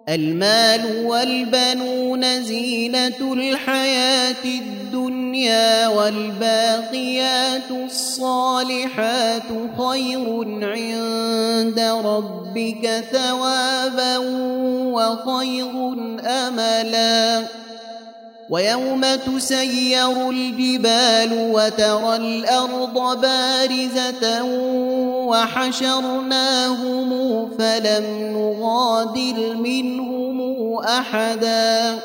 المال والبنون زينة الحياة الدنيا والباقيات الصالحات خير عند ربك ثوابا وخير أملا ويوم تسير الجبال وترى الأرض بارزة وحشرناهم فلم نغادر منهم أحدا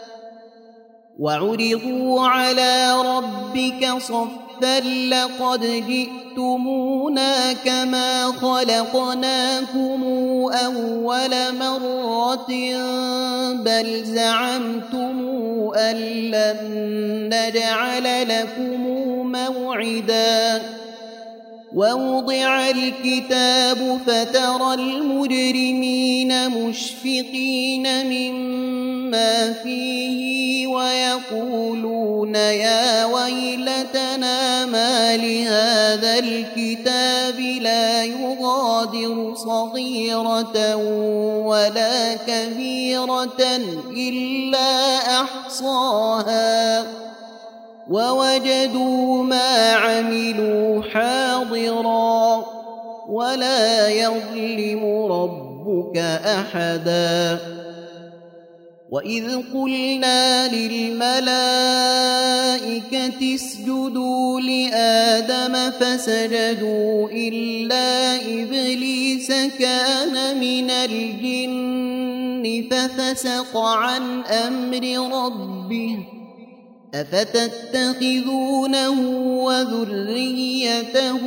وعرضوا على ربك صفا لقد جئتمونا كما خلقناكم أول مرة بل زعمتم أن لن نجعل لكم موعدا ووضع الكتاب فترى المجرمين مشفقين مما فيه ويقولون يا ويلتنا ما لهذا الكتاب لا يغادر صغيرة ولا كبيرة إلا أحصاها ووجدوا ما عملوا حاضرا ولا يظلم ربك أحدا وإذ قلنا للملائكة اسجدوا لآدم فسجدوا إلا إبليس كان من الجن ففسق عن أمر ربه أفتتخذونه وذريته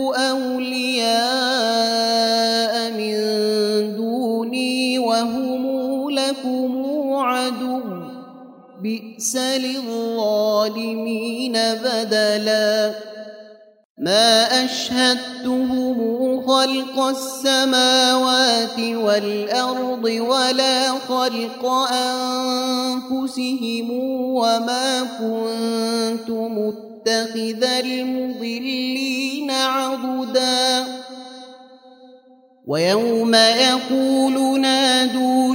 أولياء من دوني وهم لكم عدو بئس للظالمين بدلا ما أشهدتهم خلق السماوات والأرض ولا خلق أنفسهم وما كنت متخذ المضلين عضدا ويوم يقول نادوا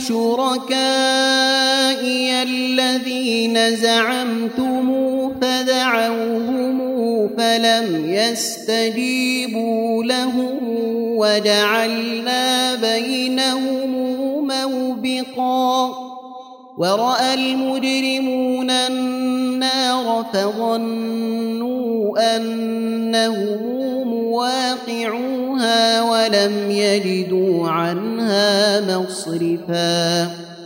شركائي الذين زعمتم فدعوهم فلم يستجيبوا لهم وجعلنا بينهم موبقا ورأى المجرمون النار فظنوا أنهم مواقعوها ولم يجدوا عنها مصرفا